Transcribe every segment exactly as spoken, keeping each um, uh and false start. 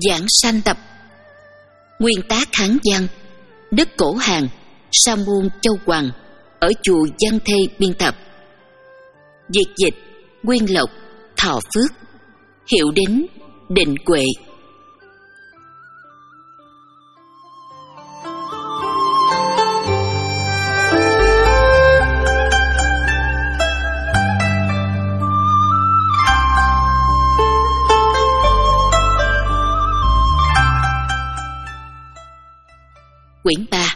Giảng sanh tập. Nguyên tác Hán văn, Đức Cổ Hàn, Sa Môn Châu Hoàng, ở chùa Văn Thê biên tập. Dịch dịch Nguyên Lộc, Thọ Phước. Hiệu đính Định Huệ. Quyển ba.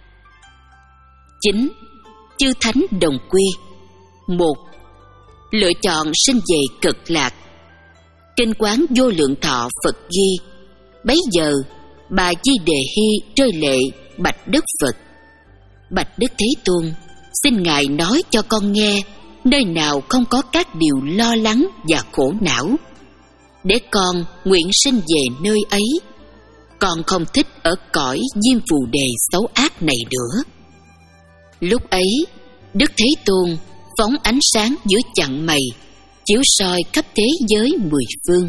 Chín. Chư Thánh Đồng Quy. Một. Lựa chọn sinh về Cực Lạc. Kinh Quán Vô Lượng Thọ Phật ghi: bấy giờ bà Di Đề Hy rơi lệ bạch Đức Phật: bạch Đức Thế Tôn, xin Ngài nói cho con nghe nơi nào không có các điều lo lắng và khổ não, để con nguyện sinh về nơi ấy. Con không thích ở cõi diêm phù đề xấu ác này nữa. Lúc ấy, Đức Thế Tôn phóng ánh sáng giữa chặng mày, chiếu soi khắp thế giới mười phương.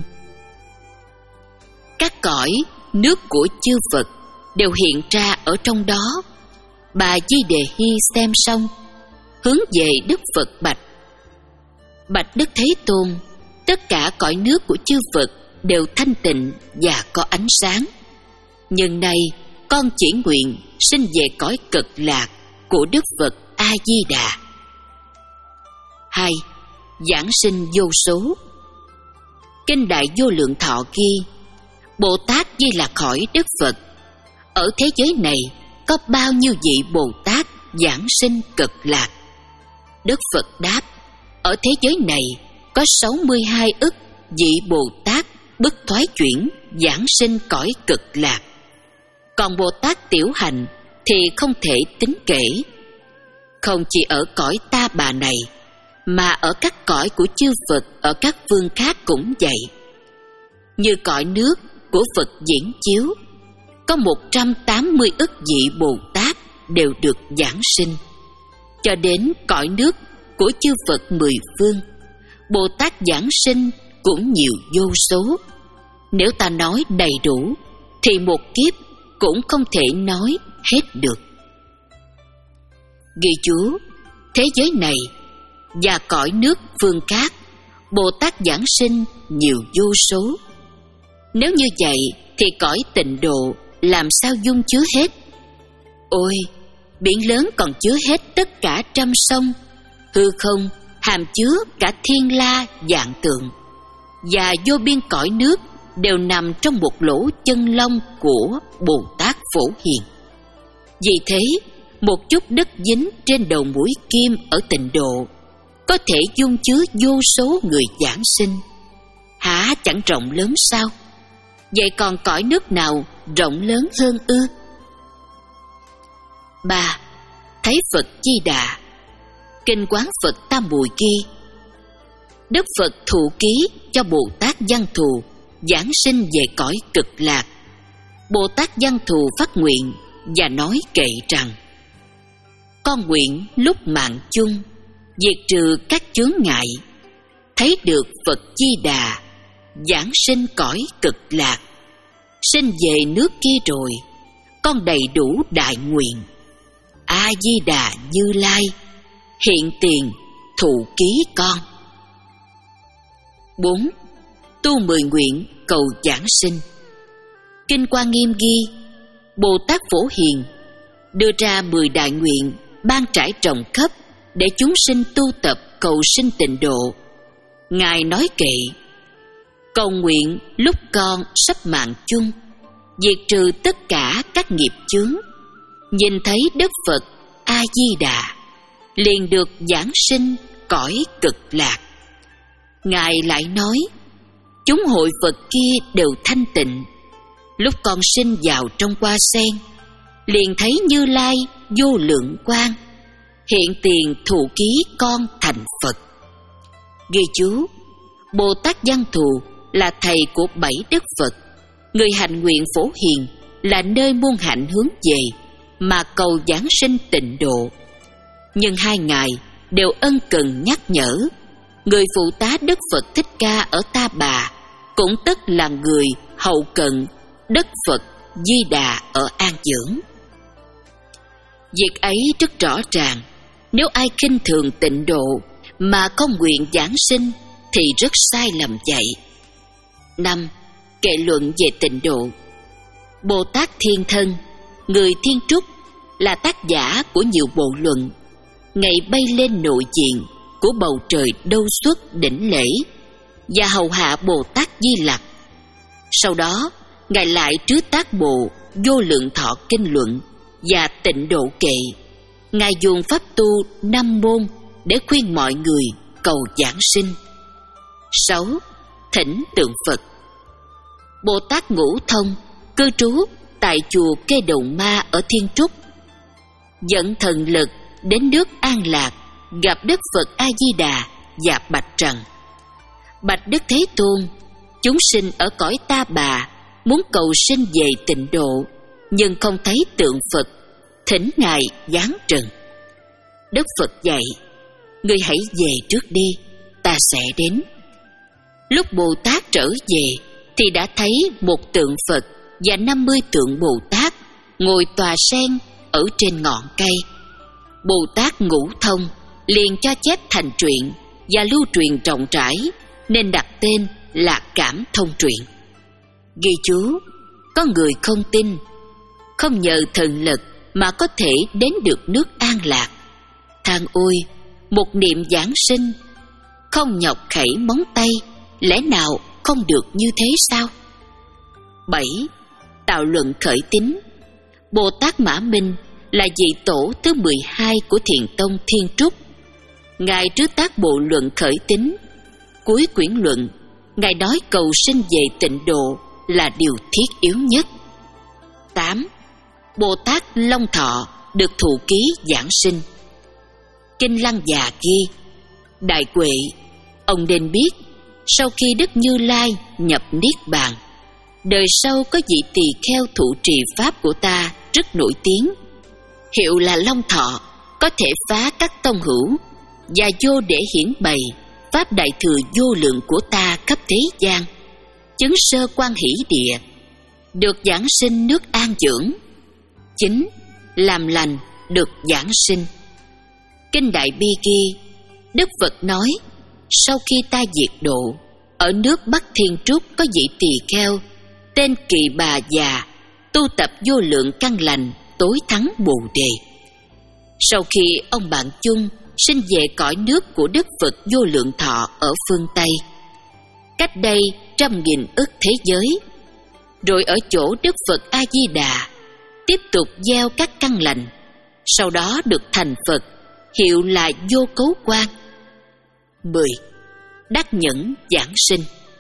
Các cõi nước của chư Phật đều hiện ra ở trong đó. Bà Di Đề Hy xem xong, hướng về Đức Phật bạch: bạch Đức Thế Tôn, tất cả cõi nước của chư Phật đều thanh tịnh và có ánh sáng. Nhưng nay con chỉ nguyện sinh về cõi Cực Lạc của Đức Phật A Di Đà. Hai. Giảng sinh vô số. Kinh Đại Vô Lượng Thọ ghi: Bồ Tát Di Lạc hỏi Đức Phật: ở thế giới này có bao nhiêu vị Bồ Tát giảng sinh Cực Lạc? Đức Phật đáp: ở thế giới này có sáu mươi hai ức vị Bồ Tát bất thoái chuyển giảng sinh cõi Cực Lạc. Còn Bồ Tát tiểu hành thì không thể tính kể. Không chỉ ở cõi Ta Bà này, mà ở các cõi của chư Phật ở các phương khác cũng vậy. Như cõi nước của Phật Diễn Chiếu, có một trăm tám mươi ức vị Bồ Tát đều được giảng sinh. Cho đến cõi nước của chư Phật mười phương, Bồ Tát giảng sinh cũng nhiều vô số. Nếu ta nói đầy đủ thì một kiếp cũng không thể nói hết được. Ghi chú: thế giới này và cõi nước phương khác, Bồ Tát giảng sinh nhiều vô số. Nếu như vậy thì cõi Tịnh Độ làm sao dung chứa hết? Ôi, biển lớn còn chứa hết tất cả trăm sông, hư không hàm chứa cả thiên la vạn tượng, và vô biên cõi nước đều nằm trong một lỗ chân lông của Bồ Tát Phổ Hiền. Vì thế, một chút đất dính trên đầu mũi kim ở Tịnh Độ có thể dung chứa vô số người giảng sinh. Hả, chẳng rộng lớn sao? Vậy còn cõi nước nào rộng lớn hơn ư? Ba. Thấy Phật Di Đà. Kinh Quán Phật Tam Muội ghi: Đức Phật thụ ký cho Bồ Tát Văn Thù giảng sinh về cõi Cực Lạc. Bồ Tát Văn Thù phát nguyện và nói kệ rằng: con nguyện lúc mạng chung diệt trừ các chướng ngại, thấy được Phật Di Đà giảng sinh cõi Cực Lạc. Sinh về nước kia rồi, con đầy đủ đại nguyện. A Di Đà Như Lai hiện tiền thụ ký con. Bốn. Tu mười nguyện cầu giảng sinh. Kinh Hoa Nghiêm ghi: Bồ Tát Phổ Hiền đưa ra mười đại nguyện ban trải rộng khắp để chúng sinh tu tập cầu sinh tịnh độ. Ngài nói kệ: cầu nguyện lúc con sắp mạng chung, diệt trừ tất cả các nghiệp chướng, nhìn thấy Đức Phật A Di Đà, liền được giảng sinh cõi Cực Lạc. Ngài lại nói: chúng hội Phật kia đều thanh tịnh. Lúc con sinh vào trong hoa sen, liền thấy Như Lai vô lượng quang hiện tiền thụ ký con thành Phật. Ghi chú: Bồ Tát Văn Thù là thầy của bảy đức Phật. Người hành nguyện Phổ Hiền là nơi muôn hạnh hướng về mà cầu giảng sinh tịnh độ. Nhưng hai ngài đều ân cần nhắc nhở người phụ tá Đức Phật Thích Ca ở Ta Bà cũng tức là người hậu cận đất Phật Di Đà ở An Dưỡng. Việc ấy rất rõ ràng, nếu ai khinh thường tịnh độ mà không nguyện giảng sinh thì rất sai lầm vậy. Năm. Kệ luận về tịnh độ. Bồ Tát Thiên Thân, người Thiên Trúc, là tác giả của nhiều bộ luận. Ngài bay lên nội diện của bầu trời đâu xuất đỉnh lễ và hầu hạ Bồ Tát Di Lặc. Sau đó, Ngài lại trứ tác bộ Vô Lượng Thọ Kinh Luận và Tịnh Độ Kệ. Ngài dùng pháp tu năm môn để khuyên mọi người cầu giảng sinh. Sáu. Thỉnh tượng Phật. Bồ Tát Ngũ Thông cư trú tại chùa Kê Đầu Ma ở Thiên Trúc, dẫn thần lực đến nước An Lạc, gặp Đức Phật A Di Đà và bạch rằng: Bạch Đức Thế Tôn, chúng sinh ở cõi Ta Bà muốn cầu sinh về tịnh độ, nhưng không thấy tượng Phật, thỉnh Ngài giáng trần. Đức Phật dạy: Ngươi hãy về trước đi, ta sẽ đến. Lúc Bồ Tát trở về thì đã thấy một tượng Phật và năm mươi tượng Bồ Tát ngồi tòa sen ở trên ngọn cây. Bồ Tát Ngũ Thông liền cho chép thành truyện và lưu truyền rộng rãi, nên đặt tên là Cảm Thông Truyện. Ghi chú: có người không tin, không nhờ thần lực mà có thể đến được nước An Lạc. Than ôi, một niệm giảng sinh, không nhọc khẩy móng tay, lẽ nào không được như thế sao? Bảy. Tạo luận khởi tín. Bồ Tát Mã Minh là vị tổ thứ mười hai của Thiền Tông Thiên Trúc. Ngài trứ tác bộ luận khởi tín. Cuối quyển luận, Ngài nói cầu sinh về tịnh độ là điều thiết yếu nhất. Tám. Bồ Tát Long Thọ được thụ ký giảng sinh. Kinh Lăng Già ghi: Đại Huệ, ông nên biết, sau khi Đức Như Lai nhập Niết Bàn, đời sau có vị tỳ kheo thụ trì pháp của ta rất nổi tiếng, hiệu là Long Thọ, có thể phá các tông hữu và vô để hiển bày pháp đại thừa vô lượng của ta khắp thế gian, chứng sơ quan hỷ địa, được giảng sinh nước An Dưỡng. Chín. Làm lành được giảng sinh. Kinh Đại Bi ghi: Đức Phật nói, sau khi ta diệt độ, ở nước Bắc Thiên Trúc có vị tỳ kheo tên Kỳ Bà Già, tu tập vô lượng căn lành tối thắng Bồ Đề. Sau khi ông bạn chung sinh về cõi nước của Đức Phật Vô Lượng Thọ ở phương Tây, cách đây trăm nghìn ức thế giới, rồi ở chỗ Đức Phật A Di Đà tiếp tục gieo các căn lành, sau đó được thành Phật, hiệu là Vô Cấu Quan. Mười. Đắc nhẫn giảng sinh.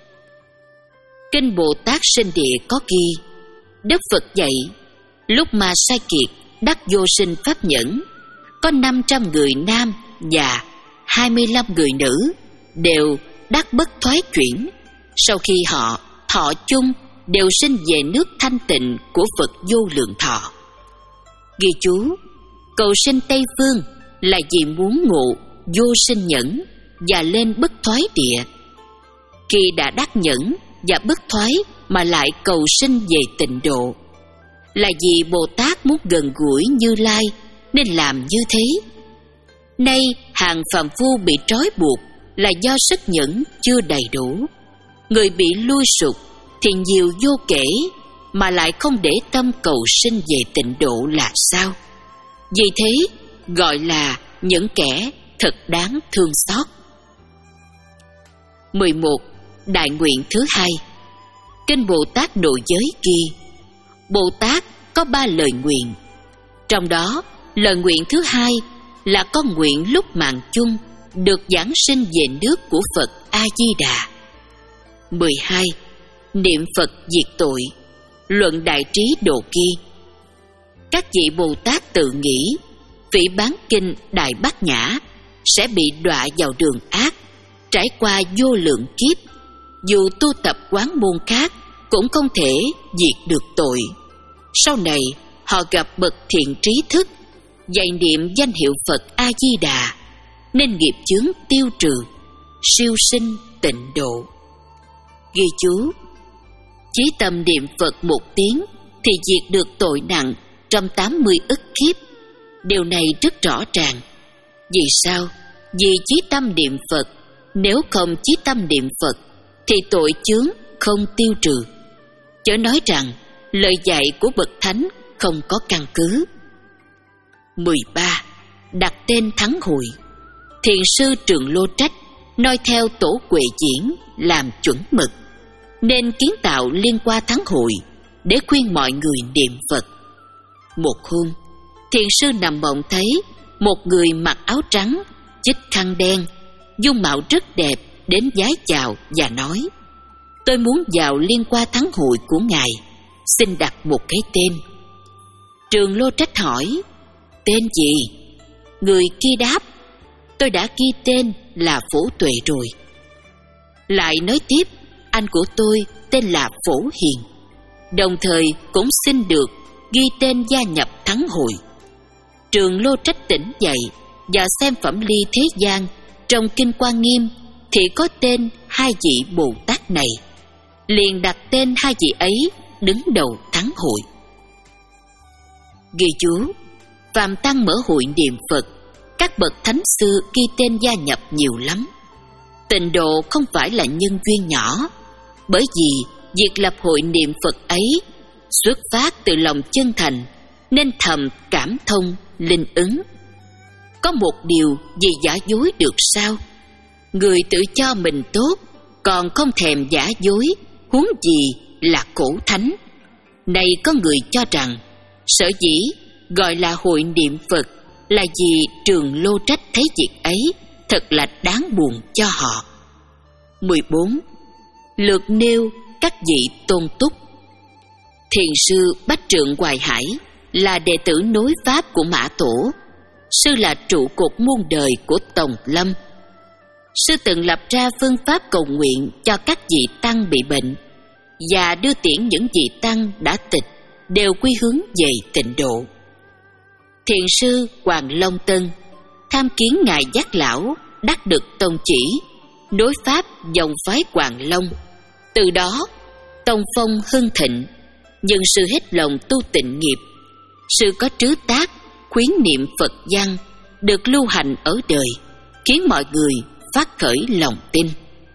Kinh Bồ Tát Sinh Địa có ghi: Đức Phật dạy, lúc mà Sai Kiệt đắc vô sinh pháp nhẫn, có năm trăm người nam và hai mươi lăm người nữ đều đắc bất thoái chuyển. Sau khi họ thọ chung, đều sinh về nước thanh tịnh của Phật Vô Lượng Thọ. Ghi chú: cầu sinh Tây Phương là vì muốn ngộ vô sinh nhẫn và lên bất thoái địa. Khi đã đắc nhẫn và bất thoái mà lại cầu sinh về tịnh độ, là vì Bồ Tát muốn gần gũi Như Lai nên làm như thế. Nay hàng phàm phu bị trói buộc là do sức nhẫn chưa đầy đủ. Người bị lui sụp thì nhiều vô kể, mà lại không để tâm cầu sinh về tịnh độ là sao? Vì thế gọi là những kẻ thật đáng thương xót. Mười một. Đại nguyện thứ hai. Kinh Bồ Tát Nội Giới ghi: Bồ Tát có ba lời nguyện. Trong đó, lời nguyện thứ hai là có nguyện lúc mạng chung được giảng sinh về nước của Phật A Di Đà. Mười hai. Niệm Phật diệt tội. Luận Đại Trí Độ ghi: các vị Bồ Tát tự nghĩ vị bán kinh Đại Bát Nhã sẽ bị đọa vào đường ác, trải qua vô lượng kiếp, dù tu tập quán môn khác cũng không thể diệt được tội. Sau này họ gặp bậc thiện trí thức, dạy niệm danh hiệu Phật A Di Đà, nên nghiệp chướng tiêu trừ, siêu sinh tịnh độ. Ghi chú: Chí tâm niệm Phật một tiếng thì diệt được tội nặng trong tám mươi ức kiếp. Điều này rất rõ ràng. Vì sao? Vì chí tâm niệm Phật. Nếu không chí tâm niệm Phật thì tội chướng không tiêu trừ. Chớ nói rằng lời dạy của bậc thánh không có căn cứ. mười ba. Đặt tên thắng hội. Thiền sư Trường Lô Trách noi theo tổ Huệ Diễn làm chuẩn mực, nên kiến tạo Liên Hoa Thắng Hội để khuyên mọi người niệm Phật. Một hôm, thiền sư nằm mộng thấy một người mặc áo trắng, chích khăn đen, dung mạo rất đẹp đến vái chào và nói: tôi muốn vào Liên Hoa Thắng Hội của ngài, xin đặt một cái tên. Trường Lô Trách hỏi: tên gì? Người kia đáp: tôi đã ghi tên là Phổ Tuệ rồi. Lại nói tiếp: anh của tôi tên là Phổ Hiền, đồng thời cũng xin được ghi tên gia nhập Thắng Hội. Trường Lô Trách tỉnh dậy và xem phẩm ly thế gian trong kinh Quan Nghiêm thì có tên hai vị Bồ Tát này, liền đặt tên hai vị ấy đứng đầu Thắng Hội. Ghi chú: phàm tăng mở hội niệm Phật, các bậc thánh sư ghi tên gia nhập nhiều lắm. Tịnh độ không phải là nhân duyên nhỏ, bởi vì việc lập hội niệm Phật ấy xuất phát từ lòng chân thành, nên thầm cảm thông linh ứng. Có một điều gì giả dối được sao? Người tự cho mình tốt, còn không thèm giả dối, huống gì là cổ thánh. Này có người cho rằng sở dĩ gọi là hội niệm Phật là vì Trường Lô Trách thấy việc ấy thật là đáng buồn cho họ. mười bốn. Lượt nêu các vị tôn túc. Thiền sư Bách Trượng Hoài Hải là đệ tử nối pháp của Mã Tổ. Sư là trụ cột muôn đời của Tòng Lâm. Sư từng lập ra phương pháp cầu nguyện cho các vị tăng bị bệnh và đưa tiễn những vị tăng đã tịch đều quy hướng về tịnh độ. Thiền sư Hoàng Long Tân tham kiến ngài Giác Lão đắc được tông chỉ, nối pháp dòng phái Hoàng Long. Từ đó tông phong hưng thịnh, nhưng sư hết lòng tu tịnh nghiệp. Sư có trứ tác khuyến niệm Phật văn được lưu hành ở đời, khiến mọi người phát khởi lòng tin.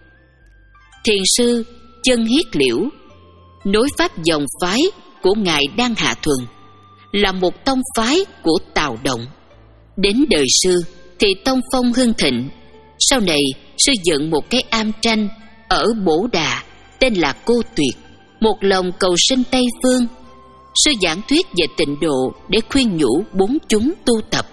Thiền sư Chân Hiết Liễu nối pháp dòng phái của ngài Đan Hạ Thuần, là một tông phái của Tào Động. Đến đời sư thì tông phong hưng thịnh. Sau này sư dựng một cái am tranh ở Bổ Đà tên là Cô Tuyệt, một lòng cầu sinh Tây Phương. Sư giảng thuyết về tịnh độ để khuyên nhủ bốn chúng tu tập.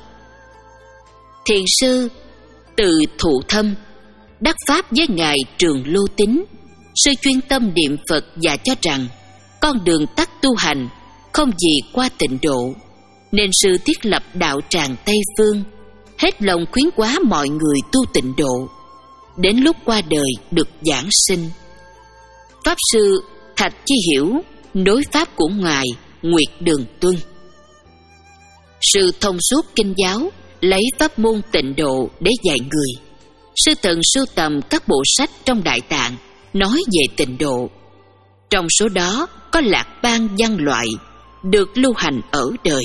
Thiền sư Từ Thụ Thâm đắc pháp với ngài Trường Lô Tín. Sư chuyên tâm niệm Phật và cho rằng con đường tắt tu hành không gì qua tịnh độ, nên sư thiết lập đạo tràng Tây Phương, hết lòng khuyến hóa mọi người tu tịnh độ. Đến lúc qua đời được giảng sinh. Pháp sư Thạch Chi Hiểu nối pháp của ngài Nguyệt Đường Tuân. Sư thông suốt kinh giáo, lấy pháp môn tịnh độ để dạy người. Sư từng sưu tầm các bộ sách trong Đại Tạng nói về tịnh độ. Trong số đó có Lạc Bang văn loại được lưu hành ở đời.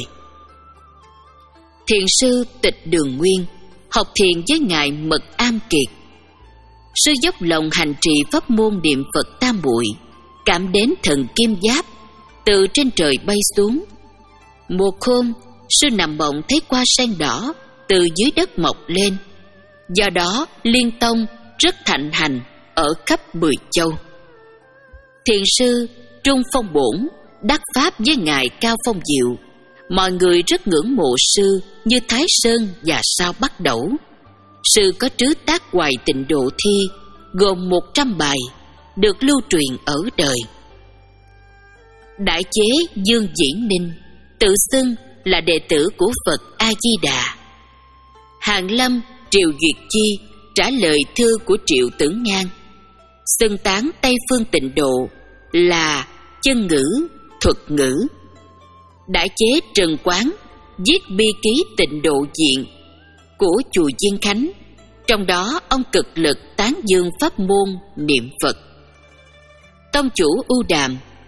Thiền sư Tịch Đường Nguyên học thiền với ngài Mật Am Kiệt. Sư dốc lòng hành trì pháp môn niệm Phật tam muội, cảm đến thần kim giáp từ trên trời bay xuống. Một hôm, sư nằm mộng thấy hoa sen đỏ từ dưới đất mọc lên. Do đó Liên Tông rất thịnh hành ở khắp mười châu. Thiền sư Trung Phong Bổn đắc pháp với ngài Cao Phong Diệu. Mọi người rất ngưỡng mộ sư như Thái Sơn và Sao Bắc Đẩu. Sư có trứ tác Hoài Tịnh Độ Thi gồm một trăm bài, được lưu truyền ở đời. Đại chế Dương Dĩ Ninh tự xưng là đệ tử của Phật A Di Đà. Hàn Lâm Triều Duyệt Chi trả lời thư của Triệu Tử Ngang, xưng tán Tây Phương Tịnh Độ là chân ngữ, thuật ngữ. Đại chế Trần Quán viết bi ký Tịnh Độ Diện của chùa Diên Khánh, trong đó ông cực lực tán dương pháp môn niệm Phật. Tông chủ U Đàm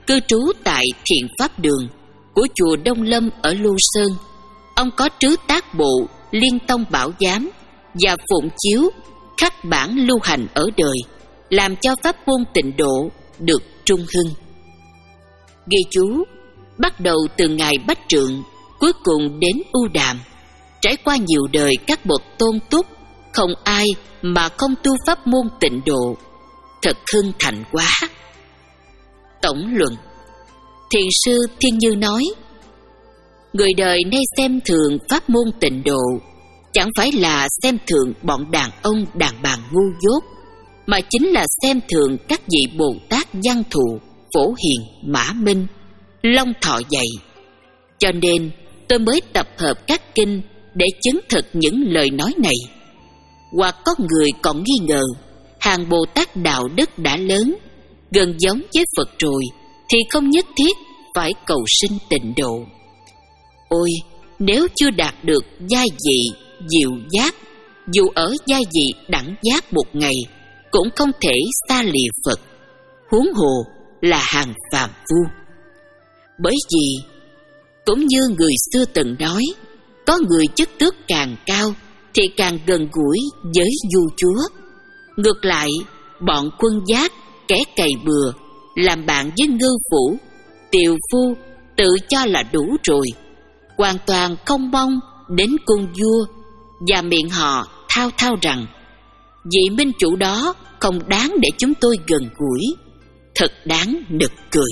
cư trú tại Thiện Pháp Đường của chùa Đông Lâm ở Lưu Sơn. Ông có trứ tác bộ Liên Tông Bảo Giám và phụng chiếu khắc bản lưu hành ở đời, làm cho pháp môn Tịnh Độ được trung hưng. Ghi chú: bắt đầu từ ngài Bách Trượng, cuối cùng đến U Đàm, trải qua nhiều đời các bậc tôn túc, không ai mà không tu pháp môn Tịnh Độ, thật hưng thạnh quá. Tổng luận: Thiền sư Thiên Như nói, người đời nay xem thường pháp môn Tịnh Độ, chẳng phải là xem thường bọn đàn ông đàn bà ngu dốt, mà chính là xem thường các vị Bồ Tát Văn Thù, Phổ Hiền, Mã Minh, Long Thọ dạy. Cho nên tôi mới tập hợp các kinh để chứng thực những lời nói này. Hoặc có người còn nghi ngờ hàng Bồ Tát đạo đức đã lớn, gần giống với Phật rồi, thì không nhất thiết phải cầu sinh Tịnh Độ. Ôi, nếu chưa đạt được giai vị diệu giác, dù ở giai vị đẳng giác một ngày cũng không thể xa lìa Phật, huống hồ là hàng phàm phu. Bởi vì cũng như người xưa từng nói, có người chức tước càng cao thì càng gần gũi với vua chúa. Ngược lại, bọn quân giác, kẻ cày bừa, làm bạn với ngư phủ, tiều phu, tự cho là đủ rồi, hoàn toàn không mong đến cung vua, và miệng họ thao thao rằng vị minh chủ đó không đáng để chúng tôi gần gũi. Thật đáng nực cười.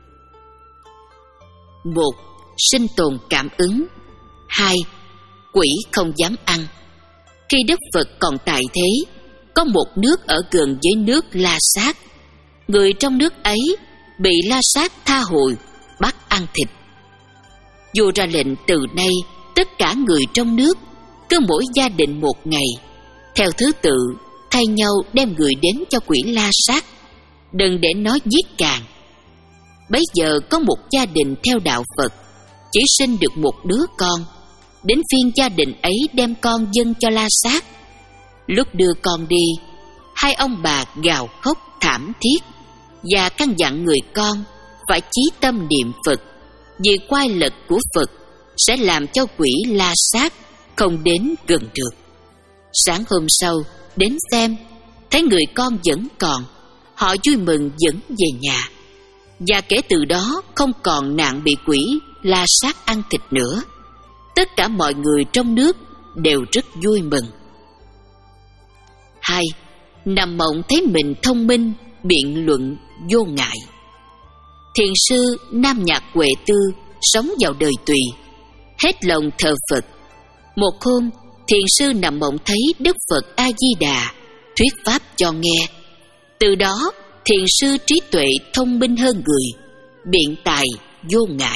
Một, sinh tồn cảm ứng. Hai, quỷ không dám ăn. Khi Đức Phật còn tại thế, có một nước ở gần với nước La Sát. Người trong nước ấy bị La Sát tha hồi, bắt ăn thịt. Vua ra lệnh từ nay tất cả người trong nước, cứ mỗi gia đình một ngày, theo thứ tự thay nhau đem người đến cho quỷ La Sát, đừng để nó giết càng. Bấy giờ có một gia đình theo đạo Phật, chỉ sinh được một đứa con. Đến phiên gia đình ấy đem con dâng cho La Sát. Lúc đưa con đi, hai ông bà gào khóc thảm thiết và căn dặn người con phải chí tâm niệm Phật, vì quay lực của Phật sẽ làm cho quỷ La Sát không đến gần được. Sáng hôm sau đến xem, thấy người con vẫn còn, họ vui mừng dẫn về nhà, và kể từ đó không còn nạn bị quỷ La Sát ăn thịt nữa. Tất cả mọi người trong nước đều rất vui mừng. Hai, nằm mộng thấy mình thông minh, biện luận vô ngại. Thiền sư Nam Nhạc Huệ Tư sống vào đời Tùy, hết lòng thờ Phật. Một hôm, thiền sư nằm mộng thấy Đức Phật A Di Đà thuyết pháp cho nghe. Từ đó, thiền sư trí tuệ thông minh hơn người, biện tài vô ngại.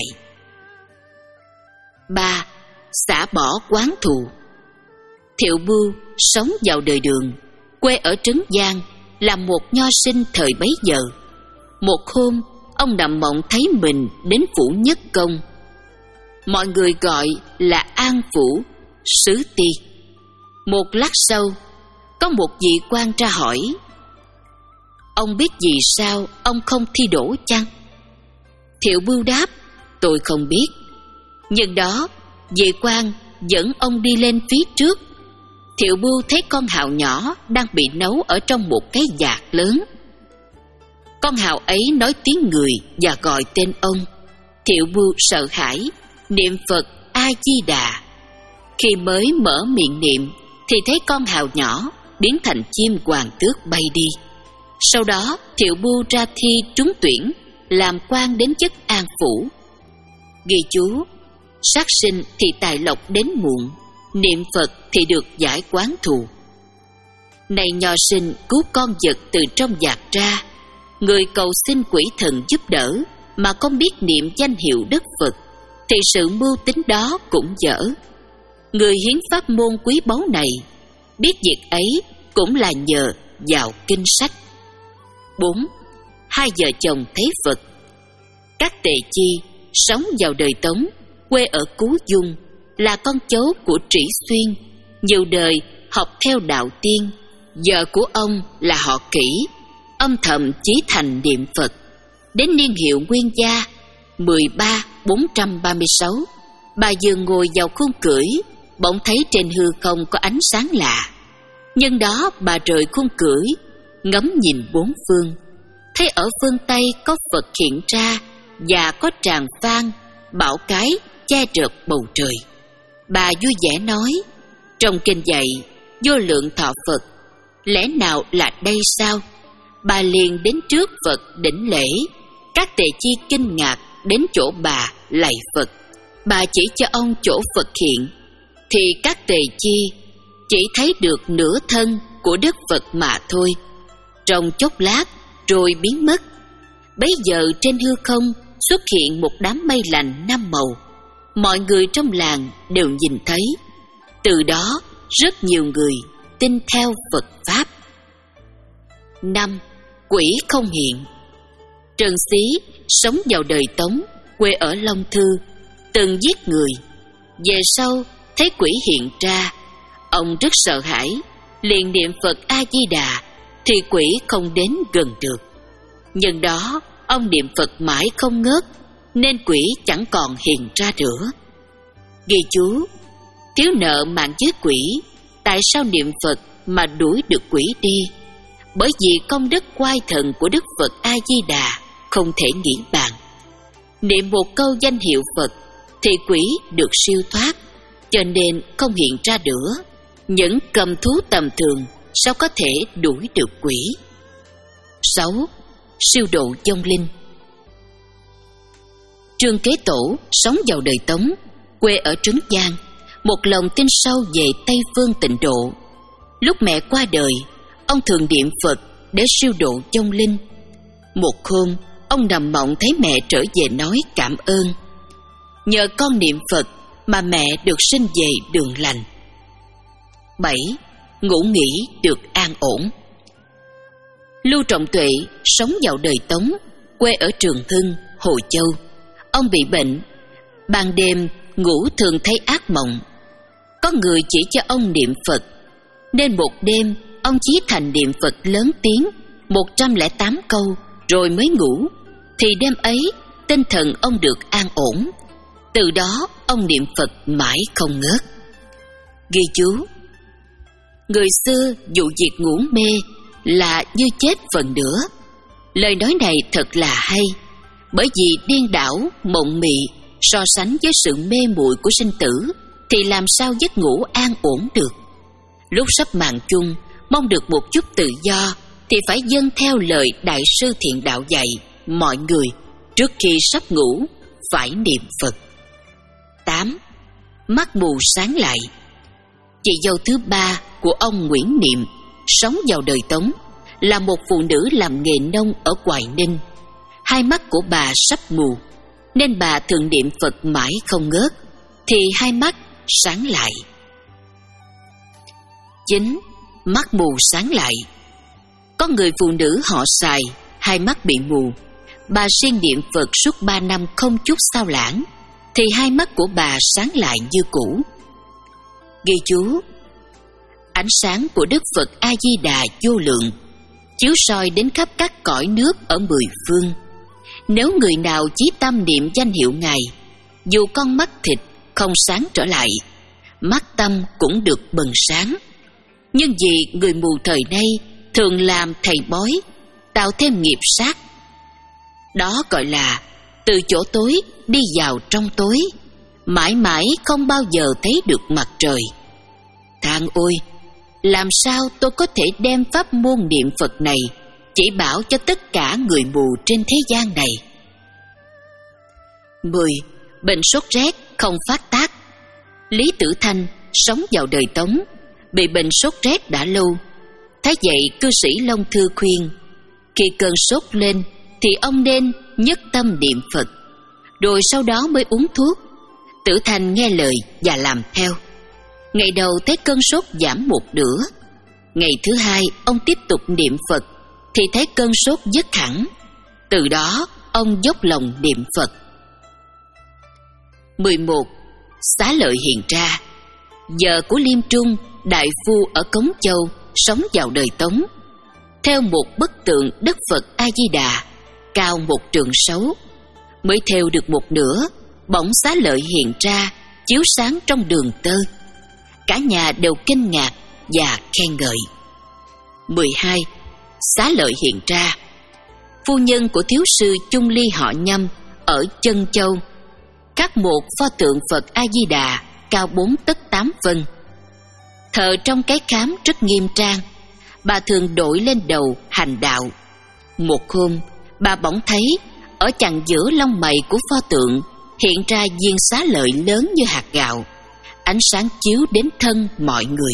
Ba, xả bỏ quán thù. Thiệu Bưu sống vào đời Đường, quê ở Trấn Giang, là một nho sinh thời bấy giờ. Một hôm, ông nằm mộng thấy mình đến phủ Nhất Công, mọi người gọi là An Phủ Sứ Ti. Một lát sau, có một vị quan ra hỏi: ông biết vì sao ông không thi đỗ chăng? Thiệu Bưu đáp: tôi không biết. Nhưng đó, vị quan dẫn ông đi lên phía trước. Thiệu Bưu thấy con hào nhỏ đang bị nấu ở trong một cái vạc lớn. Con hào ấy nói tiếng người và gọi tên ông. Thiệu Bưu sợ hãi, niệm Phật A Di Đà. Khi mới mở miệng niệm thì thấy con hào nhỏ biến thành chim hoàng tước bay đi. Sau đó Thiệu Bưu ra thi trúng tuyển, làm quan đến chức An Phủ. Ghi chú: sát sinh thì tài lộc đến muộn, niệm Phật thì được giải quán thù. Này nho sinh cứu con vật từ trong vạc ra, người cầu xin quỷ thần giúp đỡ mà không biết niệm danh hiệu Đức Phật, thì sự mưu tính đó cũng dở. Người hiến pháp môn quý báu này, biết việc ấy cũng là nhờ vào kinh sách. Bốn, hai vợ chồng thấy Phật. Các Tề Chi sống vào đời Tống, quê ở Cú Dung, là con cháu của Trĩ Xuyên, nhiều đời học theo đạo tiên. Vợ của ông là họ Kỷ, âm thầm chí thành niệm Phật. đến niên hiệu Nguyên Gia mười ba bốn trăm ba mươi sáu, bà vừa ngồi vào khung cưỡi, bỗng thấy trên hư không có ánh sáng lạ. Nhân đó bà rời khung cưỡi, ngắm nhìn bốn phương, thấy ở phương Tây có Phật hiện ra và có tràng vang, bão cái che rợp bầu trời. Bà vui vẻ nói: trong kinh dạy vô lượng thọ Phật, lẽ nào là đây sao? Bà liền đến trước Phật đảnh lễ. Các tỳ chi kinh ngạc đến chỗ bà lạy Phật. Bà chỉ cho ông chỗ Phật hiện, thì các tỳ chi chỉ thấy được nửa thân của Đức Phật mà thôi. Trong chốc lát rồi biến mất. Bấy giờ trên hư không xuất hiện một đám mây lành năm màu. Mọi người trong làng đều nhìn thấy. Từ đó rất nhiều người tin theo Phật Pháp. Năm. Quỷ không hiện. Trần Xí sống vào đời Tống, quê ở Long Thư, từng giết người. Về sau thấy quỷ hiện ra, ông rất sợ hãi, liền niệm Phật A-di-đà, thì quỷ không đến gần được. Nhân đó ông niệm Phật mãi không ngớt, nên quỷ chẳng còn hiện ra nữa. Ghi chú: thiếu nợ mạng với quỷ, tại sao niệm Phật mà đuổi được quỷ đi? Bởi vì công đức oai thần của Đức Phật A-di-đà không thể nghĩ bàn. Niệm một câu danh hiệu Phật thì quỷ được siêu thoát, cho nên không hiện ra nữa. Những cầm thú tầm thường sao có thể đuổi được quỷ? Sáu. Siêu độ vong linh. Trương Kế Tổ sống vào đời Tống, quê ở Trấn Giang, một lòng tin sâu về Tây Phương Tịnh Độ. Lúc mẹ qua đời, ông thường niệm Phật để siêu độ vong linh. Một hôm, ông nằm mộng thấy mẹ trở về nói cảm ơn: nhờ con niệm Phật mà mẹ được sinh về đường lành. Bảy. Ngủ nghỉ được an ổn. Lưu Trọng Tuệ sống vào đời Tống, quê ở Trường Hưng, Hồ Châu. Ông bị bệnh, ban đêm ngủ thường thấy ác mộng. Có người chỉ cho ông niệm Phật, nên một đêm ông chí thành niệm Phật lớn tiếng một trăm lẻ tám câu rồi mới ngủ. Thì đêm ấy tinh thần ông được an ổn. Từ đó ông niệm Phật mãi không ngớt. Ghi chú: người xưa dụ việc ngủ mê là như chết phần nữa. Lời nói này thật là hay, bởi vì điên đảo, mộng mị so sánh với sự mê muội của sinh tử thì làm sao giấc ngủ an ổn được. Lúc sắp màn chung, mong được một chút tự do thì phải dâng theo lời Đại sư Thiện Đạo dạy mọi người trước khi sắp ngủ phải niệm Phật. Tám. Mắt mù sáng lại. Chị dâu thứ ba của ông Nguyễn Niệm sống vào đời Tống, là một phụ nữ làm nghề nông ở Hoài Ninh. Hai mắt của bà sắp mù, nên bà thường niệm Phật mãi không ngớt, thì hai mắt sáng lại. Chín. Mắt mù sáng lại. Có người phụ nữ họ Sài, hai mắt bị mù. Bà siêng niệm Phật suốt ba năm không chút sao lãng, thì hai mắt của bà sáng lại như cũ. Ghi chú: ánh sáng của Đức Phật A-di-đà vô lượng, chiếu soi đến khắp các cõi nước ở mười phương. Nếu người nào chí tâm niệm danh hiệu Ngài, dù con mắt thịt không sáng trở lại, mắt tâm cũng được bừng sáng. Nhưng vì người mù thời nay thường làm thầy bói, tạo thêm nghiệp sát. Đó gọi là từ chỗ tối đi vào trong tối, mãi mãi không bao giờ thấy được mặt trời. Thang ôi, làm sao tôi có thể đem pháp môn niệm Phật này chỉ bảo cho tất cả người mù trên thế gian này? Mười. Bệnh sốt rét không phát tác. Lý Tử Thanh sống vào đời Tống, bị bệnh sốt rét đã lâu. Thế vậy cư sĩ Long Thư khuyên, khi cơn sốt lên thì ông nên nhất tâm niệm Phật, rồi sau đó mới uống thuốc. Tử Thanh nghe lời và làm theo. Ngày đầu thấy cơn sốt giảm một nửa. Ngày thứ hai ông tiếp tục niệm Phật thì thấy cơn sốt dứt hẳn. Từ đó ông dốc lòng niệm Phật. Mười một. Xá lợi hiện ra. Vợ của Liêm Trung, đại phu ở Cống Châu, sống vào đời Tống. Theo một bức tượng Đức Phật A-di-đà, cao một trượng sáu. Mới thêu được một nửa, bỗng xá lợi hiện ra, chiếu sáng trong đường tơ. Cả nhà đều kinh ngạc và khen ngợi. mười hai. Xá lợi hiện ra. Phu nhân của thiếu sư Chung Ly họ Nhâm ở Chân Châu khắc một pho tượng Phật A Di Đà cao bốn tấc tám phân. Thờ trong cái khám rất nghiêm trang. Bà thường đội lên đầu hành đạo. Một hôm, bà bỗng thấy ở chằng giữa lông mày của pho tượng hiện ra viên xá lợi lớn như hạt gạo, ánh sáng chiếu đến thân mọi người.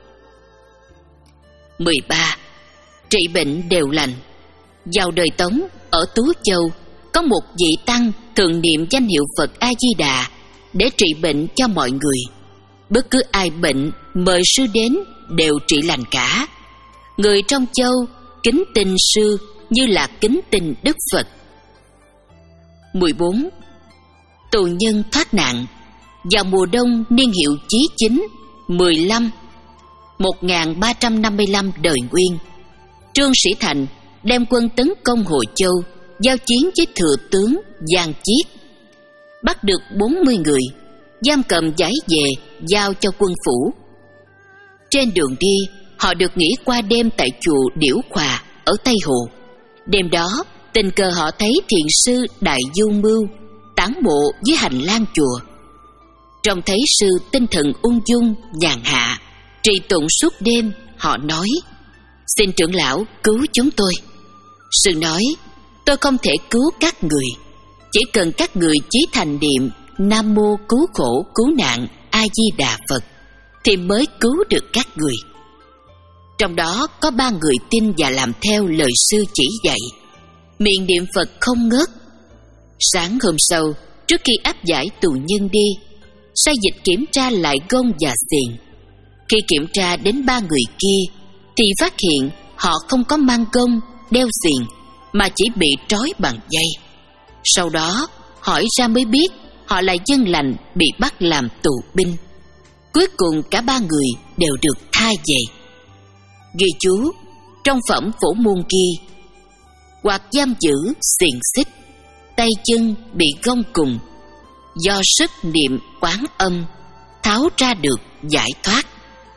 mười ba. Trị bệnh đều lành. Vào đời Tống, ở Tú Châu, có một vị tăng thường niệm danh hiệu Phật A Di Đà để trị bệnh cho mọi người. Bất cứ ai bệnh mời sư đến đều trị lành cả. Người trong châu kính tin sư như là kính tin Đức Phật. mười bốn. Tù nhân thoát nạn. Vào mùa đông niên hiệu Chí Chính mười lăm, một nghìn ba trăm năm mươi lăm đời Nguyên, Trương Sĩ Thành đem quân tấn công Hồ Châu, giao chiến với thừa tướng Giang Chiết, bắt được bốn mươi người, giam cầm giải về giao cho quân phủ. Trên đường đi, họ được nghỉ qua đêm tại chùa Điểu Khòa ở Tây Hồ. Đêm đó, tình cờ họ thấy thiền sư Đại Du Mưu tản bộ dưới hành lang chùa. Trông thấy sư tinh thần ung dung nhàn hạ trì tụng suốt đêm, họ nói: "Xin trưởng lão cứu chúng tôi." Sư nói: "Tôi không thể cứu các người, chỉ cần các người chí thành niệm Nam Mô Cứu Khổ Cứu Nạn A Di Đà Phật thì mới cứu được các người." Trong đó có ba người tin và làm theo lời sư chỉ dạy, miệng niệm Phật không ngớt. Sáng hôm sau, trước khi áp giải tù nhân đi, sai dịch kiểm tra lại gông và xiềng. Khi kiểm tra đến ba người kia thì phát hiện họ không có mang gông, đeo xiềng, mà chỉ bị trói bằng dây. Sau đó hỏi ra mới biết họ là dân lành bị bắt làm tù binh. Cuối cùng cả ba người đều được tha về. Ghi chú trong phẩm Phổ Môn ghi: hoặc giam giữ xiềng xích, tay chân bị gông cùng, do sức niệm Quán Âm tháo ra được giải thoát.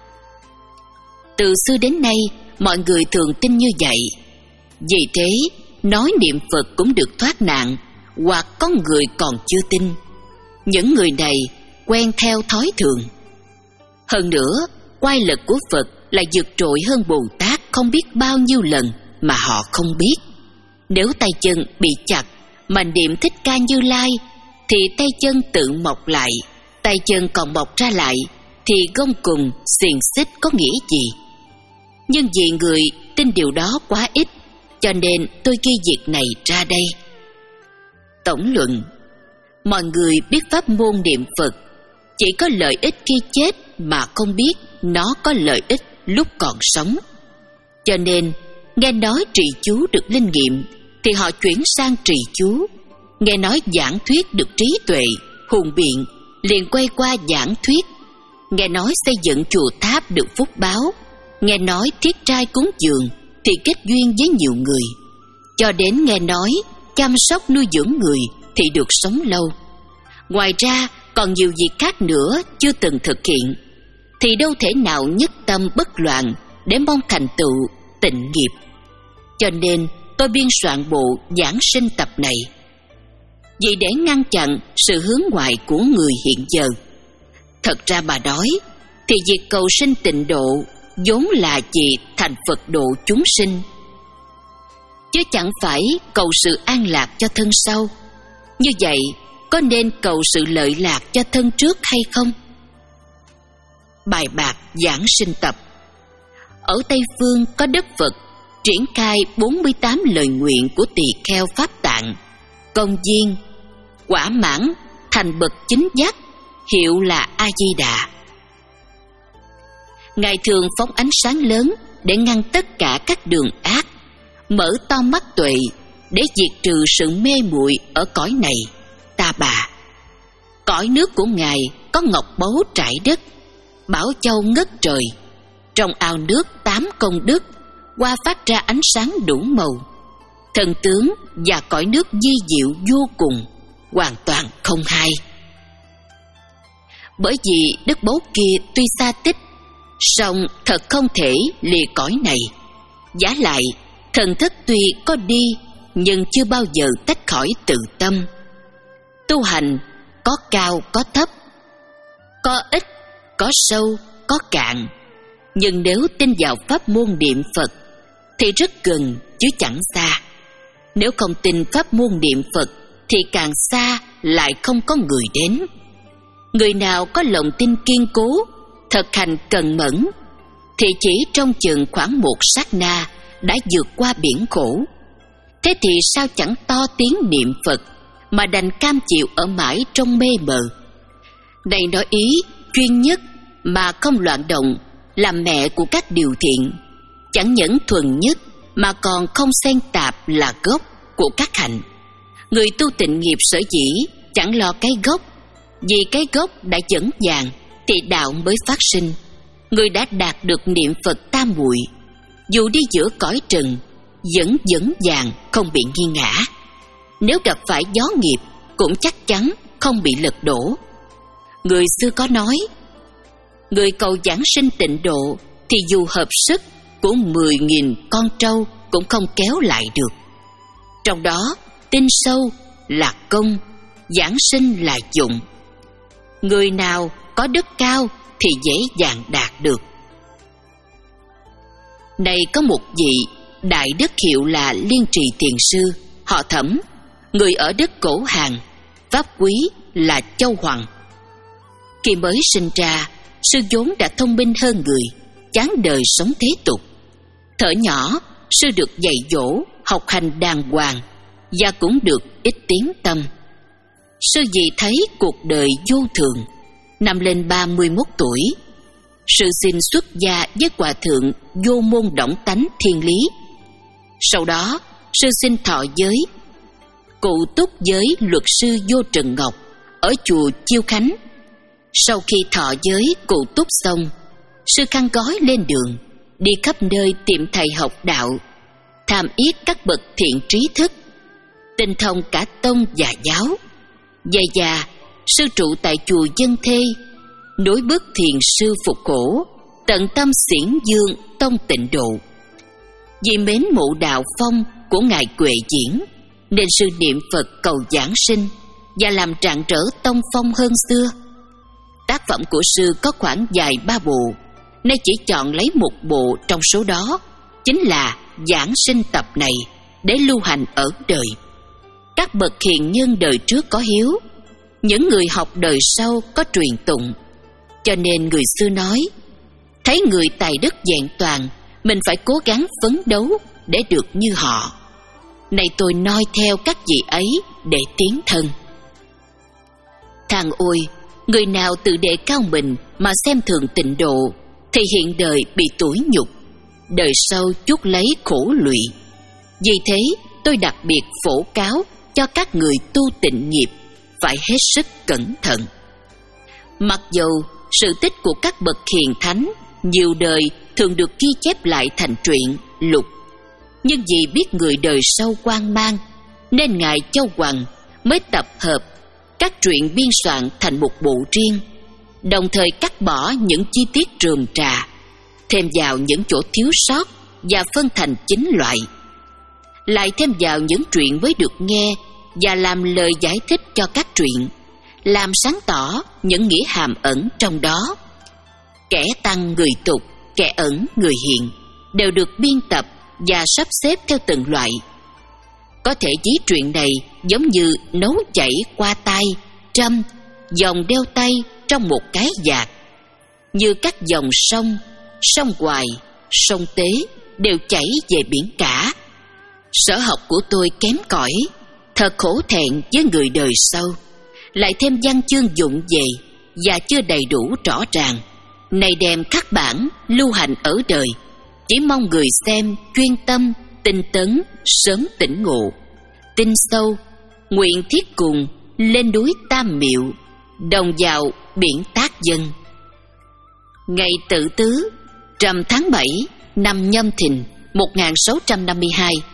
Từ xưa đến nay, mọi người thường tin như vậy. Vì thế, nói niệm Phật cũng được thoát nạn, hoặc có người còn chưa tin. Những người này quen theo thói thường. Hơn nữa, oai lực của Phật là vượt trội hơn Bồ Tát không biết bao nhiêu lần mà họ không biết. Nếu tay chân bị chặt mà niệm Thích Ca Như Lai thì tay chân tự mọc lại, tay chân còn mọc ra lại thì gông cùng xiềng xích có nghĩa gì? Nhưng vì người tin điều đó quá ít, cho nên tôi ghi việc này ra đây. Tổng luận: mọi người biết pháp môn niệm Phật chỉ có lợi ích khi chết mà không biết nó có lợi ích lúc còn sống. Cho nên nghe nói trì chú được linh nghiệm thì họ chuyển sang trì chú, nghe nói giảng thuyết được trí tuệ hùng biện liền quay qua giảng thuyết, nghe nói xây dựng chùa tháp được phúc báo, nghe nói thiết trai cúng dường thì kết duyên với nhiều người, cho đến nghe nói chăm sóc nuôi dưỡng người thì được sống lâu. Ngoài ra còn nhiều việc khác nữa chưa từng thực hiện, thì đâu thể nào nhất tâm bất loạn để mong thành tựu tịnh nghiệp. Cho nên tôi biên soạn bộ giảng sinh tập này, vì để ngăn chặn sự hướng ngoại của người hiện giờ. Thật ra mà nói thì việc cầu sinh tịnh độ vốn là vì thành Phật độ chúng sinh, chứ chẳng phải cầu sự an lạc cho thân sau. Như vậy có nên cầu sự lợi lạc cho thân trước hay không? Bài bạc giảng sinh tập. Ở Tây Phương có Đức Phật triển khai bốn mươi tám lời nguyện của tỳ kheo Pháp Tạng, công viên, quả mãn, thành bậc chính giác, hiệu là A Di Đà. Ngài thường phóng ánh sáng lớn để ngăn tất cả các đường ác, mở to mắt tuệ để diệt trừ sự mê muội ở cõi này ta bà. Cõi nước của Ngài có ngọc báu trải đất, bảo châu ngất trời, trong ao nước tám công đức, hoa phát ra ánh sáng đủ màu. thần tướng và cõi nước vi diệu vô cùng, hoàn toàn không hai. Bởi vì đức báu kia tuy xa tích, song thật không thể lìa cõi này. Vả lại, thần thất tuy có đi, nhưng chưa bao giờ tách khỏi tự tâm. Tu hành có cao có thấp, có ít, có sâu, có cạn. Nhưng nếu tin vào pháp môn niệm Phật thì rất gần chứ chẳng xa. Nếu không tin pháp môn niệm Phật thì càng xa lại không có người đến. Người nào có lòng tin kiên cố, thực hành cần mẫn, thì chỉ trong chừng khoảng một sát na đã vượt qua biển khổ. Thế thì sao chẳng to tiếng niệm Phật mà đành cam chịu ở mãi trong mê mờ? Này nói ý chuyên nhất mà không loạn động, làm mẹ của các điều thiện, chẳng những thuần nhất mà còn không xen tạp là gốc của các hạnh. Người tu tịnh nghiệp sở dĩ chẳng lo cái gốc, vì cái gốc đã vững vàng thì đạo mới phát sinh. Người đã đạt được niệm Phật tam muội, dù đi giữa cõi trần vẫn vững vàng không bị nghi ngã. Nếu gặp phải gió nghiệp cũng chắc chắn không bị lật đổ. Người xưa có nói, người cầu giảng sinh tịnh độ thì dù hợp sức của mười nghìn con trâu cũng không kéo lại được. Trong đó tin sâu là công, giảng sinh là dụng. Người nào có đức cao thì dễ dàng đạt được. Này có một vị đại đức hiệu là Liên Trì Thiền Sư, họ Thẩm, người ở đất Cổ Hàn, pháp quý là Châu Hoàng. Khi mới sinh ra, sư vốn đã thông minh hơn người, chán đời sống thế tục. Thuở nhỏ, sư được dạy dỗ, học hành đàng hoàng và cũng được ít tiếng tâm. Sư vì thấy cuộc đời vô thường, năm lên ba mươi mốt tuổi, sư xin xuất gia với hòa thượng Vô Môn Đổng Tánh Thiên Lý. Sau đó, sư xin thọ giới, cụ túc với luật sư Vô Trần Ngọc ở chùa Chiêu Khánh. Sau khi thọ giới cụ túc xong, sư khăn gói lên đường, đi khắp nơi tìm thầy học đạo, tham yết các bậc thiện trí thức, tinh thông cả tông và giáo. Về già, sư trụ tại chùa Dân Thê, nối bước thiền sư phục khổ, tận tâm xiển dương tông tịnh độ. Vì mến mộ đạo phong của ngài Huệ Diễn, nên sư niệm Phật cầu giảng sinh và làm rạng rỡ tông phong hơn xưa. Tác phẩm của sư có khoảng dài ba bộ, nên chỉ chọn lấy một bộ trong số đó, chính là Giảng Sinh tập này, để lưu hành ở đời. Các bậc hiền nhân đời trước có hiếu, những người học đời sau có truyền tụng. Cho nên người xưa nói, thấy người tài đức vẹn toàn, mình phải cố gắng phấn đấu để được như họ. Này tôi noi theo các vị ấy để tiến thân. Thằng ôi, người nào tự đề cao mình mà xem thường tịnh độ, thì hiện đời bị tủi nhục, đời sau chuốc lấy khổ lụy. Vì thế tôi đặc biệt phổ cáo cho các người tu tịnh nghiệp phải hết sức cẩn thận. Mặc dù sự tích của các bậc hiền thánh nhiều đời thường được ghi chép lại thành truyện lục, nhưng vì biết người đời sau hoang mang, nên ngài Châu Hoàng mới tập hợp các truyện biên soạn thành một bộ riêng, đồng thời cắt bỏ những chi tiết rườm rà, thêm vào những chỗ thiếu sót và phân thành chín loại, lại thêm vào những truyện mới được nghe và làm lời giải thích cho các truyện, làm sáng tỏ những nghĩa hàm ẩn trong đó. Kẻ tăng người tục, kẻ ẩn người hiện đều được biên tập và sắp xếp theo từng loại. Có thể ví truyện này giống như nấu chảy qua tay, trăm, dòng đeo tay trong một cái vạt, như các dòng sông, sông Hoài, sông Tế đều chảy về biển cả. Sở học của tôi kém cỏi, thật khổ thẹn với người đời sau, lại thêm văn chương dụng về và chưa đầy đủ rõ ràng. Này đem các bản lưu hành ở đời, chỉ mong người xem chuyên tâm, tinh tấn, sớm tỉnh ngộ, tin sâu, nguyện thiết cùng lên núi Tam Miệu, đồng vào biển Tác Dân. Ngày Tự Tứ, rằm tháng bảy năm Nhâm Thìn một nghìn sáu trăm năm mươi hai,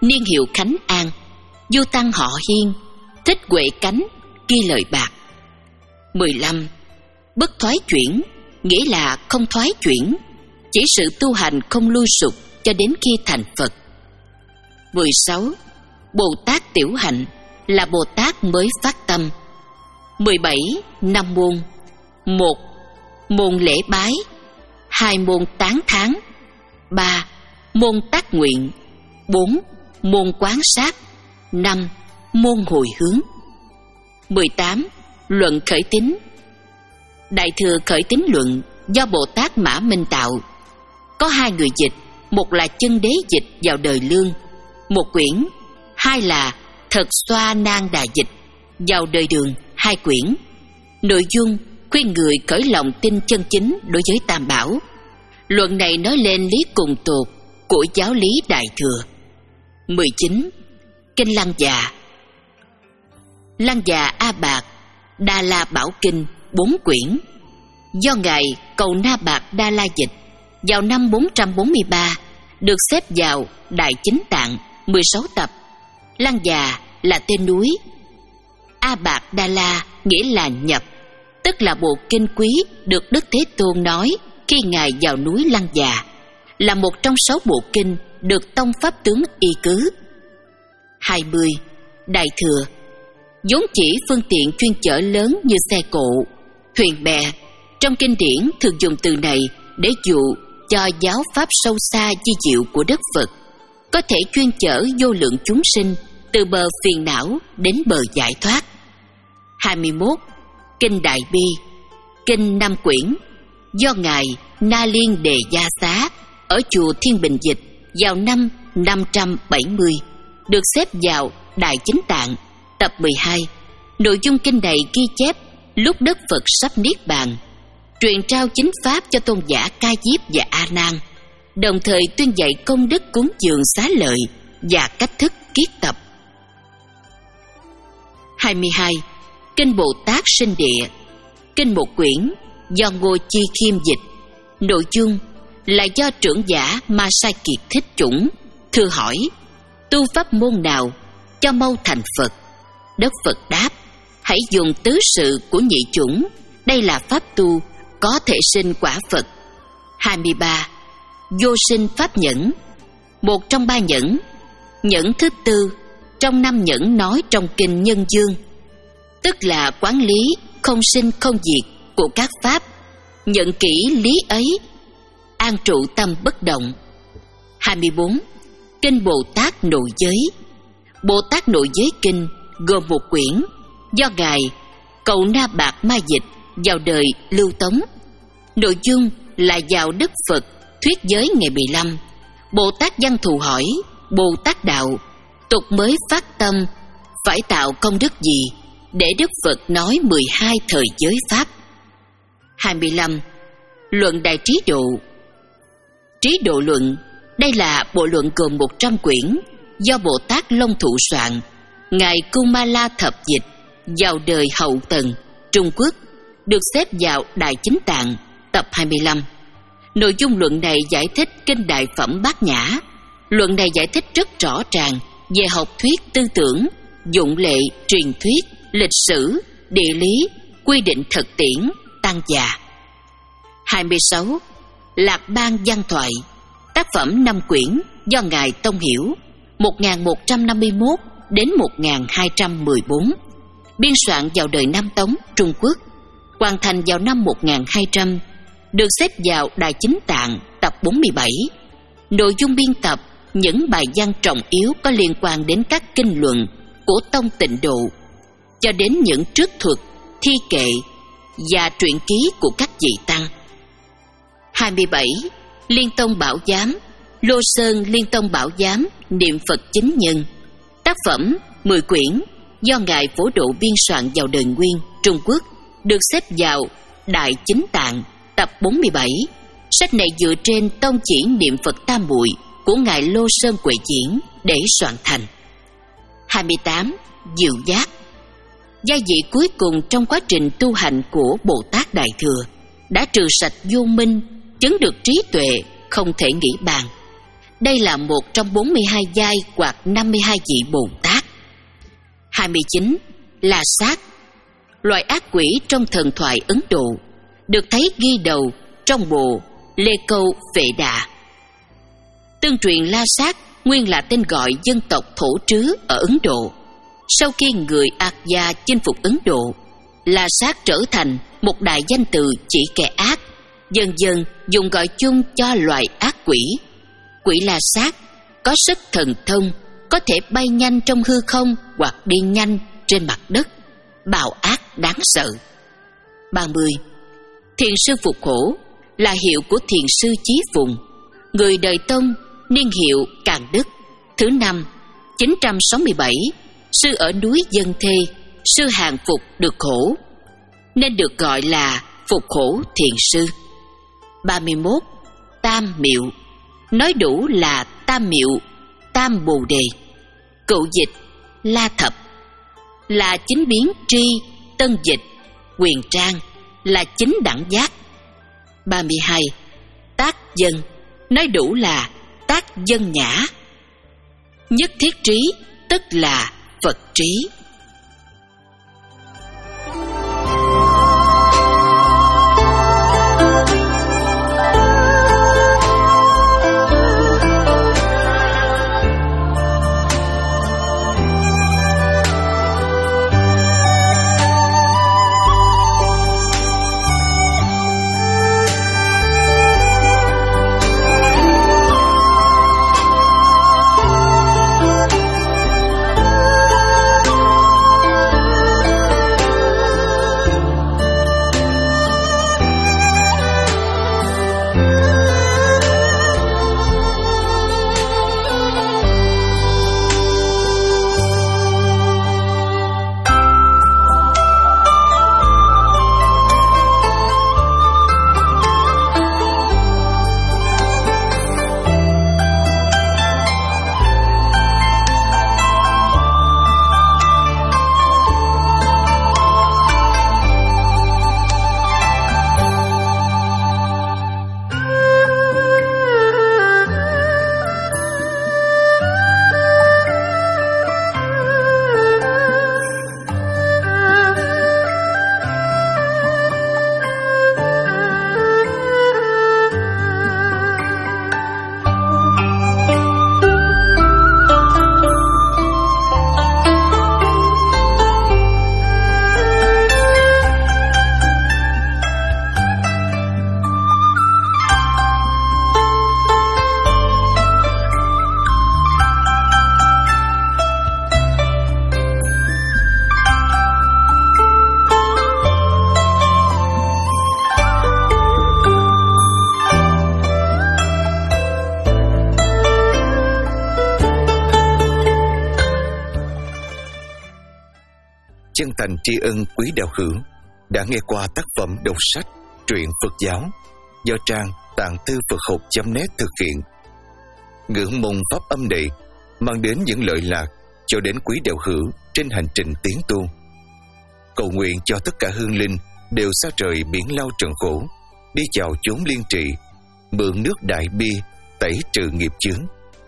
niên hiệu Khánh An, du tăng họ Hiên, thích huệ cánh, ghi lời bạc. Mười lăm. Bất thoái chuyển, nghĩa là không thoái chuyển, chỉ sự tu hành không lui sụp cho đến khi thành Phật. Mười sáu. Bồ Tát tiểu hạnh, là Bồ Tát mới phát tâm. Mười bảy. Năm môn. Một. Môn lễ bái. Hai. Môn tán thán. Ba. Môn tác nguyện. Bốn. Môn quán sát. Năm. Môn hồi hướng. Mười tám. Luận khởi tín. Đại thừa khởi tín luận do Bồ Tát Mã Minh tạo. Có hai người dịch, một là chân đế dịch vào đời Lương, một quyển. Hai là Thật Xoa Nan Đà dịch vào đời Đường, hai quyển. Nội dung khuyên người khởi lòng tin chân chính đối với Tam Bảo. Luận này nói lên lý cùng tột của giáo lý Đại thừa. Mười chín. Kinh Lăng Già. Lăng Già A Bạc Đa La Bảo Kinh bốn quyển, do ngài Cầu Na Bạc Đa La dịch vào năm bốn trăm bốn mươi ba, được xếp vào Đại Chính Tạng, mười sáu tập. Lăng Già là tên núi, A Bạc Đa La nghĩa là nhập, tức là bộ kinh quý được Đức Thế Tôn nói khi ngài vào núi Lăng Già, là một trong sáu bộ kinh được tông pháp tướng y cứ. Hai mươi. Đại thừa, vốn chỉ phương tiện chuyên chở lớn như xe cộ, thuyền bè. Trong kinh điển thường dùng từ này để dụ cho giáo pháp sâu xa di diệu của Đức Phật, có thể chuyên chở vô lượng chúng sinh từ bờ phiền não đến bờ giải thoát. Hai mươi mốt. Kinh Đại Bi. Kinh năm quyển, do ngài Na Liên Đề Gia Xá ở chùa Thiên Bình dịch vào năm năm trăm bảy mươi, được xếp vào Đại Chính Tạng, tập mười hai. Nội dung kinh này ghi chép lúc Đức Phật sắp niết bàn, truyền trao chính pháp cho tôn giả Ca Diếp và A Nan, đồng thời tuyên dạy công đức cúng dường xá lợi và cách thức kiết tập. Hai mươi hai. Kinh Bồ Tát Sinh Địa. Kinh một quyển, do Ngô Chi Khiêm dịch. Nội dung là do trưởng giả Ma Sai Kiệt Thích Chủng thưa hỏi: tu pháp môn nào cho mau thành Phật? Đức Phật đáp: hãy dùng tứ sự của nhị chủng, đây là pháp tu có thể sinh quả Phật. Hai mươi ba. Vô sinh pháp nhẫn. Một trong ba nhẫn, nhẫn thứ tư trong năm nhẫn nói trong kinh Nhân Dương, tức là quán lý không sinh không diệt của các pháp, nhận kỹ lý ấy, an trụ tâm bất động. Hai mươi bốn. Kinh Bồ Tát Nội Giới. Bồ Tát Nội Giới Kinh gồm một quyển, do ngài Cầu Na Bạc Ma dịch vào đời Lưu Tống. Nội dung là vào Đức Phật thuyết giới ngày mười lăm. Bồ Tát Văn Thù hỏi: Bồ Tát đạo, tục mới phát tâm phải tạo công đức gì để Đức Phật nói mười hai thời giới pháp? Hai mươi lăm. Luận Đại Trí Độ. Trí Độ Luận, đây là bộ luận gồm một trăm quyển, do Bồ Tát Long Thụ soạn, ngài Kumala thập dịch vào đời Hậu Tần, Trung Quốc, được xếp vào Đại Chính Tạng, tập hai mươi lăm. Nội dung luận này giải thích kinh Đại Phẩm Bát Nhã. Luận này giải thích rất rõ ràng về học thuyết tư tưởng, dụng lệ, truyền thuyết, lịch sử, địa lý, quy định thực tiễn, tăng già. Hai mươi sáu. Lạc Bang Văn Thoại. Tác phẩm năm quyển, do ngài Tông Hiểu, một nghìn một trăm năm mươi mốt đến một nghìn hai trăm mười bốn, biên soạn vào đời Nam Tống, Trung Quốc, hoàn thành vào năm một nghìn hai trăm, được xếp vào Đại Chính Tạng, tập bốn mươi bảy. Nội dung biên tập những bài văn trọng yếu có liên quan đến các kinh luận của Tông Tịnh Độ, cho đến những trước thuật, thi kệ và truyện ký của các vị tăng. Hai mươi bảy. Liên Tông Bảo Giám. Lô Sơn Liên Tông Bảo Giám niệm Phật chính nhân. Tác phẩm mười quyển, do ngài Phổ Độ biên soạn vào đời Nguyên, Trung Quốc, được xếp vào Đại Chính Tạng, tập bốn mươi bảy. Sách này dựa trên tông chỉ niệm Phật Tam Muội của ngài Lô Sơn Quệ Diễn để soạn thành. Hai mươi tám. Diệu giác. Gia vị cuối cùng trong quá trình tu hành của Bồ Tát Đại Thừa, đã trừ sạch vô minh, chứng được trí tuệ không thể nghĩ bàn. Đây là một trong bốn mươi hai giai hoặc năm mươi hai vị Bồ Tát. hai mươi chín. La Sát, loài ác quỷ trong thần thoại Ấn Độ, được thấy ghi đầu trong bộ Lê Câu Vệ Đà. Tương truyền La Sát nguyên là tên gọi dân tộc thổ trứ ở Ấn Độ. Sau khi người Arya chinh phục Ấn Độ, La Sát trở thành một đại danh từ chỉ kẻ ác, dần dần dùng gọi chung cho loài ác quỷ. Quỷ La Sát có sức thần thông, có thể bay nhanh trong hư không hoặc đi nhanh trên mặt đất, bạo ác đáng sợ. ba mươi. Thiền sư Phục Hổ là hiệu của thiền sư Chí Phùng, người đời Tông, niên hiệu Càn Đức, thứ năm, chín trăm sáu mươi bảy, sư ở núi Dân Thê, sư hàng phục được khổ, nên được gọi là Phục Hổ Thiền Sư. ba mươi mốt. Tam Miệu, nói đủ là Tam Miệu, Tam Bồ Đề, cựu dịch La Thập, là chính biến tri, tân dịch, quyền trang, là chính đẳng giác. ba mươi hai. Tác dân, nói đủ là tác dân nhã, nhất thiết trí, tức là Phật trí. Chân thành tri ân quý đạo hữu đã nghe qua tác phẩm đọc sách truyện Phật giáo do trang tạng thư Phật học chấm net thực hiện. Ngưỡng mong pháp âm này mang đến những lợi lạc cho đến quý đạo hữu trên hành trình tiến tu. Cầu nguyện cho tất cả hương linh đều xa rời biển lao trần khổ, đi vào chốn liên trị, mượn nước đại bi tẩy trừ nghiệp chướng.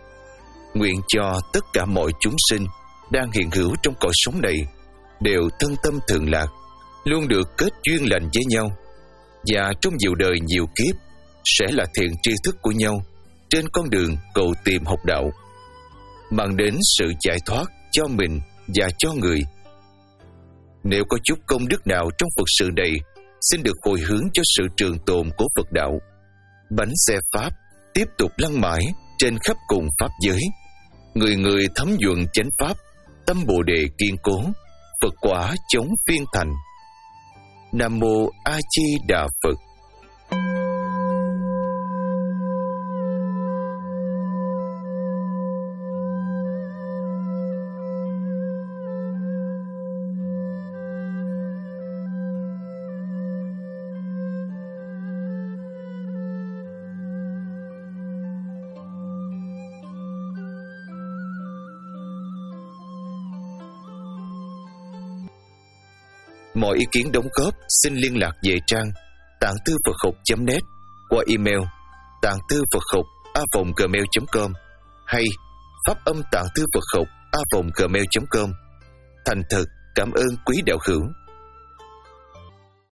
Nguyện cho tất cả mọi chúng sinh đang hiện hữu trong cõi sống này đều thân tâm thường lạc, luôn được kết duyên lành với nhau, và trong nhiều đời nhiều kiếp sẽ là thiện tri thức của nhau trên con đường cầu tìm học đạo, mang đến sự giải thoát cho mình và cho người. Nếu có chút công đức nào trong Phật sự này, xin được hồi hướng cho sự trường tồn của Phật đạo. Bánh xe Pháp tiếp tục lăn mãi trên khắp cùng Pháp giới, người người thấm nhuận chánh Pháp, tâm Bồ Đề kiên cố, Phật quả chống phiên thành. Nam Mô A Di Đà Phật. Mọi ý kiến đóng góp xin liên lạc về trang tạng thư Phật học chấm net qua email tạng thư Phật học a vòng gmail chấm com hay pháp âm tạng thư Phật học a vòng gmail chấm com. Thành thật cảm ơn quý đạo hữu.